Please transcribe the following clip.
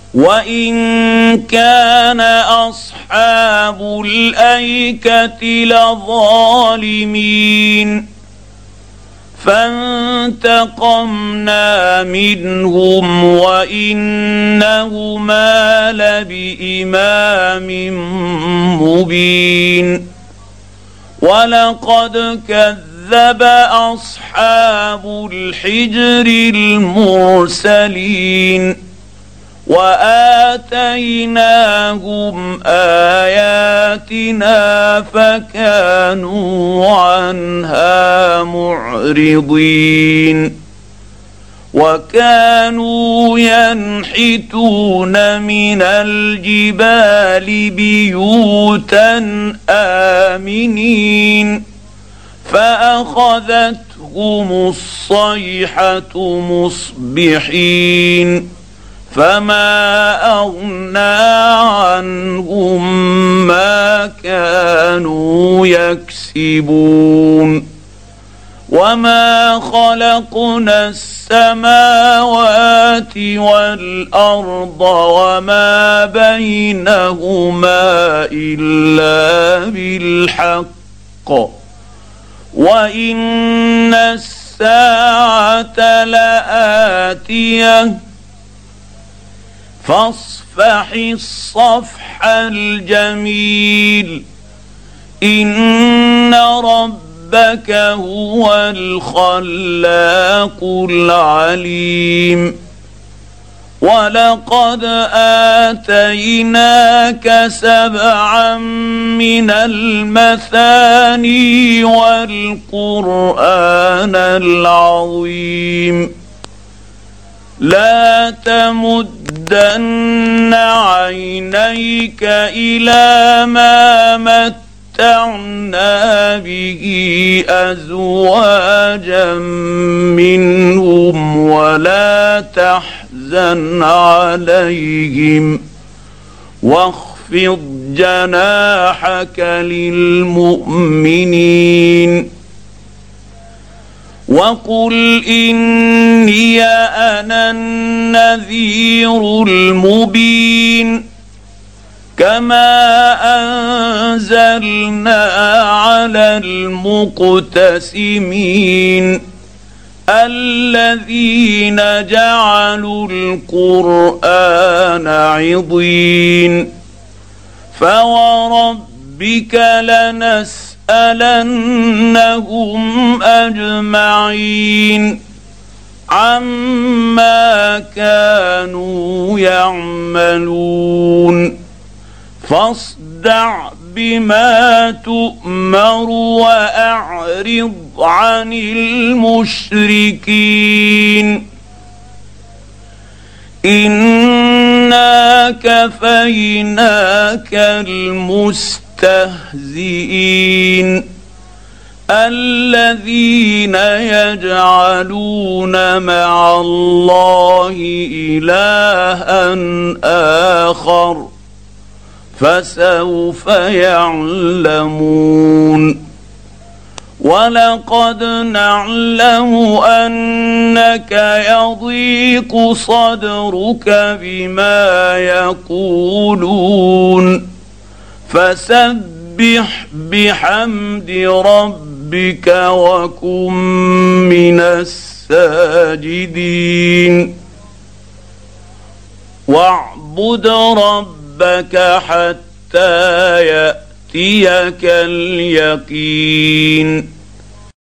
وإن كان أصحاب الأيكة لظالمين فانتقمنا منهم وإنهما لبإمام مبين ولقد كذب أصحاب الحجر المرسلين وآتيناهم آياتنا فكانوا عنها معرضين وكانوا ينحتون من الجبال بيوتا آمنين فأخذتهم الصيحة مصبحين فما أغنى عنهم ما كانوا يكسبون وما خلقنا السماوات والأرض وما بينهما إلا بالحق وإن الساعة لآتية فاصفح الصفح الجميل إن ربك هو الخلاق العليم ولقد آتيناك 7 من المثاني والقرآن العظيم لا تمدن عينيك إلى ما متعنا به أزواجا منهم ولا تحزن عليهم واخفض جناحك للمؤمنين وقل إني أنا النذير المبين كما أنزلنا على المقتسمين الذين جعلوا القرآن عضين فوربك لنسألنهم أجمعين عما كانوا يعملون فاصدع بما تؤمر وأعرض عن المشركين إنا كفيناك المستهزئين الذين يجعلون مع الله إلها آخر فسوف يعلمون ولقد نعلم أنك يضيق صدرك بما يقولون فسبح بحمد ربك وكن من الساجدين واعبد ربك حتى يأتيك اليقين